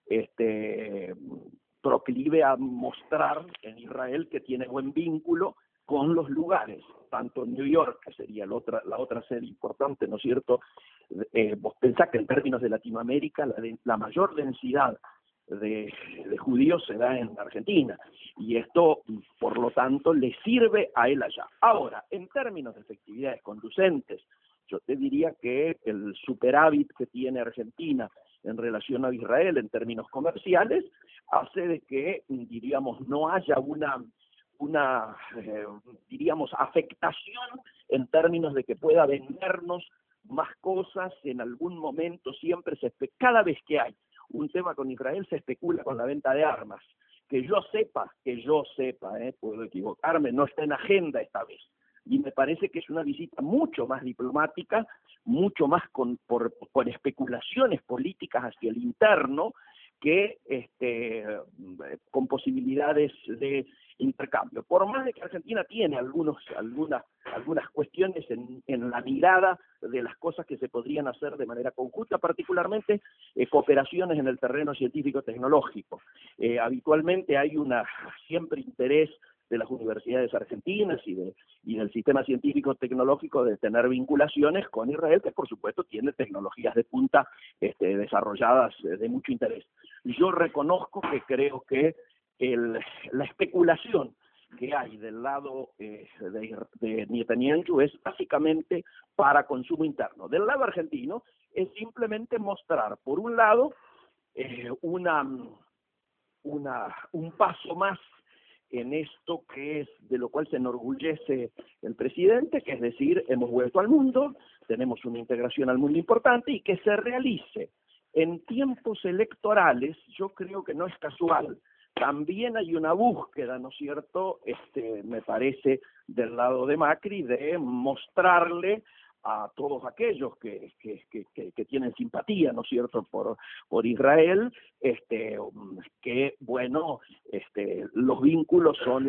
proclive a mostrar en Israel que tiene buen vínculo con los lugares, tanto en New York, que sería la otra sede importante, ¿no es cierto? Vos pensás que en términos de Latinoamérica la mayor densidad de judíos se da en Argentina, y esto, por lo tanto, le sirve a él allá. Ahora, en términos de efectividades conducentes, yo te diría que el superávit que tiene Argentina en relación a Israel en términos comerciales hace de que, diríamos, no haya una diríamos, afectación en términos de que pueda vendernos más cosas en algún momento. Siempre cada vez que hay un tema con Israel se especula con la venta de armas. Que yo sepa, puedo equivocarme, no está en agenda esta vez. Y me parece que es una visita mucho más diplomática, mucho más por especulaciones políticas hacia el interno, que con posibilidades de intercambio. Por más de que Argentina tiene algunas cuestiones en la mirada de las cosas que se podrían hacer de manera conjunta, particularmente cooperaciones en el terreno científico-tecnológico. Habitualmente hay siempre interés de las universidades argentinas y del sistema científico-tecnológico de tener vinculaciones con Israel, que por supuesto tiene tecnologías de punta desarrolladas de mucho interés. Yo reconozco que creo que la especulación que hay del lado de Netanyahu es básicamente para consumo interno. Del lado argentino es simplemente mostrar, por un lado, un paso más en esto que es de lo cual se enorgullece el presidente, que es decir, hemos vuelto al mundo, tenemos una integración al mundo importante, y que se realice en tiempos electorales, yo creo que no es casual. También hay una búsqueda, ¿no es cierto?, me parece, del lado de Macri, de mostrarle a todos aquellos que tienen simpatía, ¿no es cierto?, por Israel, que, bueno, los vínculos son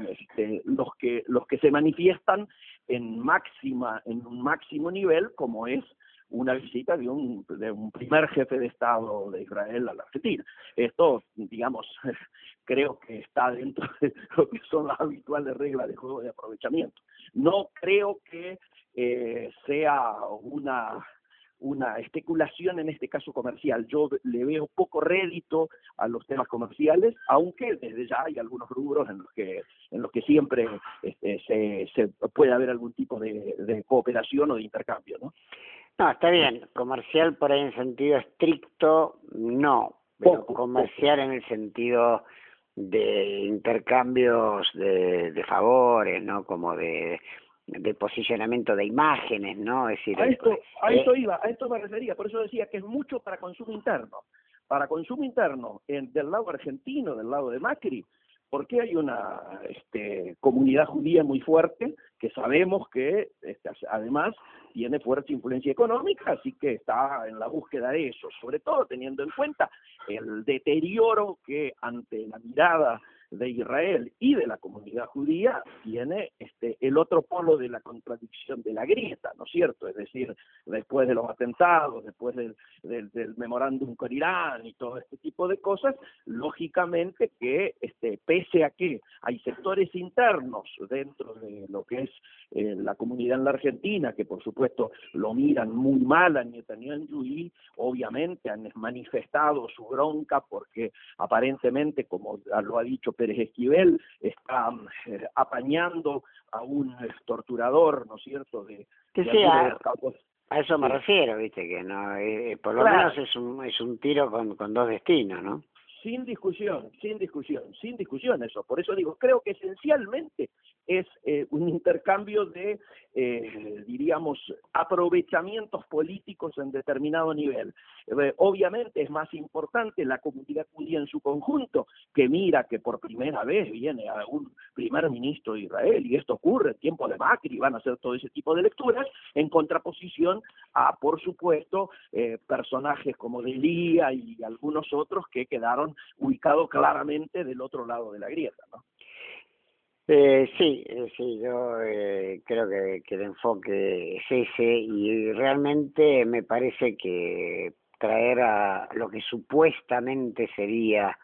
los que se manifiestan en un máximo nivel, como es una visita de un primer jefe de Estado de Israel a la Argentina. Esto, digamos, creo que está dentro de lo que son las habituales reglas de juego de aprovechamiento. No creo que sea una especulación, en este caso comercial. Yo le veo poco rédito a los temas comerciales, aunque desde ya hay algunos rubros en los que siempre se puede haber algún tipo de cooperación o de intercambio, ¿no? No, está bien. Comercial por ahí en sentido estricto, no. Pero comercial en el sentido de intercambios de favores, ¿no? Como de posicionamiento de imágenes, ¿no? Es decir, a esto me refería, por eso decía que es mucho para consumo interno. Para consumo interno, del lado argentino, del lado de Macri, porque hay una comunidad judía muy fuerte, que sabemos que además tiene fuerte influencia económica, así que está en la búsqueda de eso, sobre todo teniendo en cuenta el deterioro que ante la mirada de Israel y de la comunidad judía tiene el otro polo de la contradicción, de la grieta, ¿no es cierto? Es decir, después de los atentados, después del memorándum con Irán y todo este tipo de cosas, lógicamente que pese a que hay sectores internos dentro de lo que es la comunidad en la Argentina, que por supuesto lo miran muy mal a Netanyahu y obviamente han manifestado su bronca porque aparentemente, como lo ha dicho Pérez Esquivel, está apañando a un torturador, ¿no es cierto? A eso me refiero, viste, que no, por lo menos es un tiro con dos destinos, ¿no? sin discusión eso. Por eso digo, creo que esencialmente es un intercambio de, diríamos, aprovechamientos políticos en determinado nivel. Obviamente es más importante la comunidad judía en su conjunto, que mira que por primera vez viene a un primer ministro de Israel, y esto ocurre en tiempos de Macri, van a hacer todo ese tipo de lecturas, en contraposición a, por supuesto, personajes como Delía y algunos otros que quedaron ubicados claramente del otro lado de la grieta, ¿no? Sí, yo creo que el enfoque es ese, y realmente me parece que traer a lo que supuestamente sería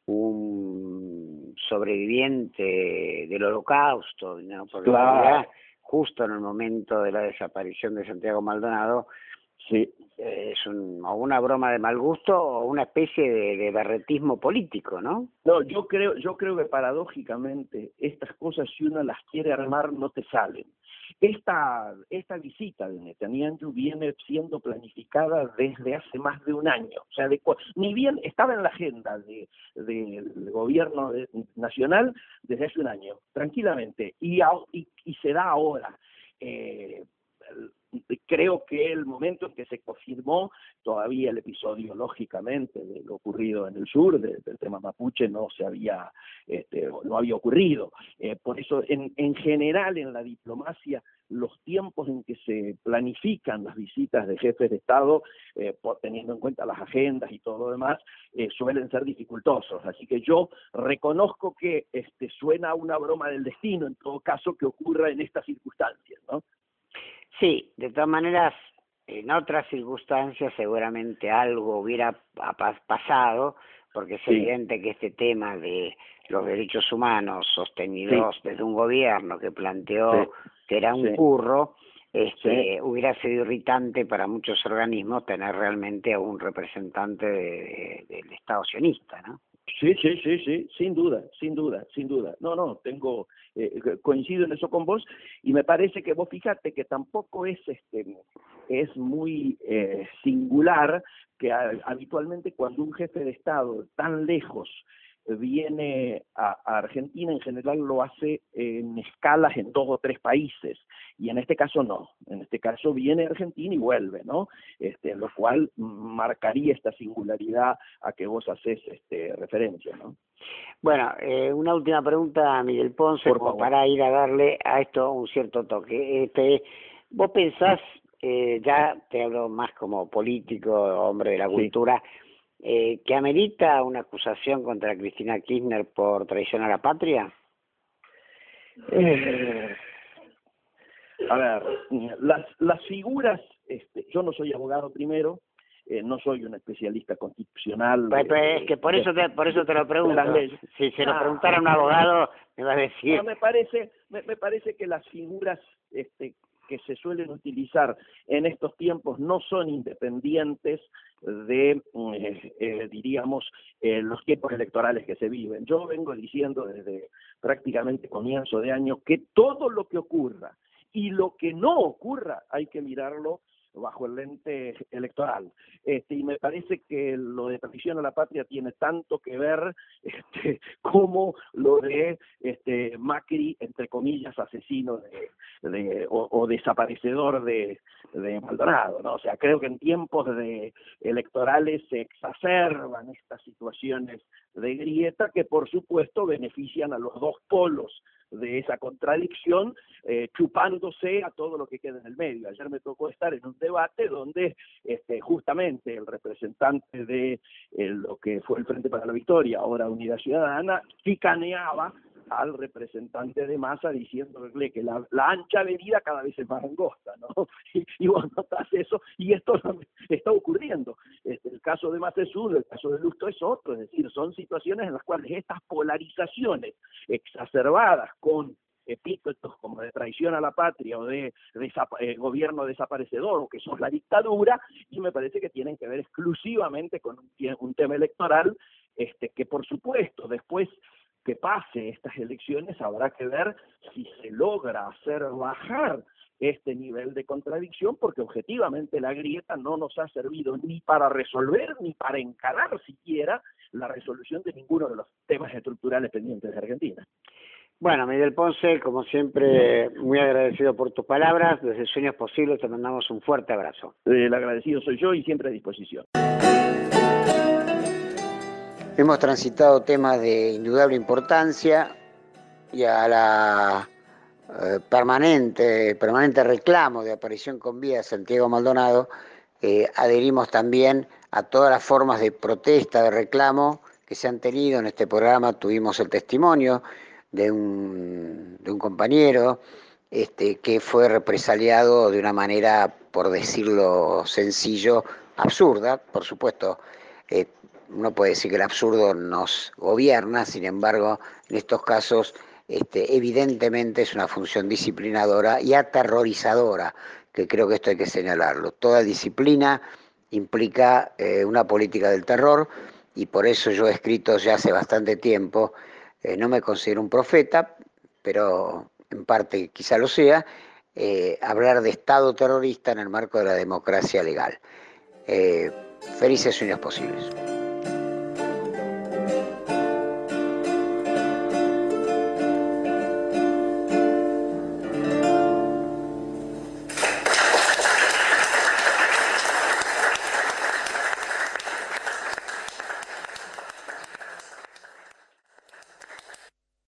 un sobreviviente del Holocausto, ¿no? Porque Claro. en realidad, justo en el momento de la desaparición de Santiago Maldonado, Sí. es o una broma de mal gusto o una especie de berretismo político, ¿no? No, yo creo que paradójicamente estas cosas, si uno las quiere armar, no te salen. Esta visita de Netanyahu viene siendo planificada desde hace más de un año. O sea, ni bien estaba en la agenda del gobierno nacional desde hace un año, tranquilamente, y se da ahora. Creo que el momento en que se confirmó todavía el episodio, lógicamente, de lo ocurrido en el sur, del tema mapuche, no había ocurrido. Por eso, en general, en la diplomacia, los tiempos en que se planifican las visitas de jefes de Estado, teniendo en cuenta las agendas y todo lo demás, suelen ser dificultosos. Así que yo reconozco que suena a una broma del destino, en todo caso, que ocurra en estas circunstancias, ¿no? Sí, de todas maneras, en otras circunstancias seguramente algo hubiera pasado, porque es evidente que este tema de los derechos humanos sostenidos desde un gobierno que planteó que era un curro, hubiera sido irritante para muchos organismos tener realmente a un representante del Estado sionista, ¿no? Sí, sin duda. No, coincido en eso con vos, y me parece que vos fíjate que tampoco es muy singular que habitualmente cuando un jefe de Estado tan lejos viene a Argentina, en general lo hace en escalas en 2 o 3 países, y en este caso no, en este caso viene a Argentina y vuelve, ¿no? Lo cual marcaría esta singularidad a que vos haces referencia, ¿no? Bueno, una última pregunta, Miguel Ponce, Por como favor. para ir a darle a esto un cierto toque. ¿Vos pensás, ya te hablo más como político, hombre de la cultura, que amerita una acusación contra Cristina Kirchner por traición a la patria? A ver, las figuras, yo no soy abogado primero, no soy un especialista constitucional. Es que por eso te lo pregunto. Si se lo preguntara a un abogado, me va a decir. No, me parece que las figuras que se suelen utilizar en estos tiempos no son independientes de, diríamos, los tiempos electorales que se viven. Yo vengo diciendo desde prácticamente comienzo de año que todo lo que ocurra y lo que no ocurra hay que mirarlo bajo el lente electoral. Y me parece que lo de traición a la patria tiene tanto que ver como lo de Macri, entre comillas, asesino o desaparecedor de Maldonado, ¿no? O sea, creo que en tiempos electorales se exacerban estas situaciones de grieta que, por supuesto, benefician a los dos polos de esa contradicción, chupándose a todo lo que queda en el medio. Ayer me tocó estar en un debate donde justamente el representante de lo que fue el Frente para la Victoria, ahora Unidad Ciudadana, chicaneaba al representante de Massa diciéndole que la ancha avenida cada vez es más angosta, ¿no? Y vos notás eso, y esto está ocurriendo. El caso de Massa es uno, el caso de Lustó es otro, es decir, son situaciones en las cuales estas polarizaciones exacerbadas con epítetos como de traición a la patria o de gobierno desaparecedor, o que son la dictadura, y me parece que tienen que ver exclusivamente con un tema electoral, que por supuesto después que pase estas elecciones habrá que ver si se logra hacer bajar este nivel de contradicción, porque objetivamente la grieta no nos ha servido ni para resolver ni para encarar siquiera la resolución de ninguno de los temas estructurales pendientes de Argentina. Bueno, Miguel Ponce, como siempre, muy agradecido por tus palabras. Desde Sueños Posibles te mandamos un fuerte abrazo. El agradecido soy yo y siempre a disposición. Hemos transitado temas de indudable importancia y a la permanente reclamo de aparición con vida de Santiago Maldonado, adherimos también a todas las formas de protesta, de reclamo que se han tenido en este programa. Tuvimos el testimonio de un compañero que fue represaliado de una manera, por decirlo sencillo, absurda. Por supuesto, uno puede decir que el absurdo nos gobierna, sin embargo, en estos casos evidentemente es una función disciplinadora y aterrorizadora, que creo que esto hay que señalarlo. Toda disciplina implica una política del terror, y por eso yo he escrito ya hace bastante tiempo, no me considero un profeta, pero en parte quizá lo sea, hablar de Estado terrorista en el marco de la democracia legal. Felices sueños posibles.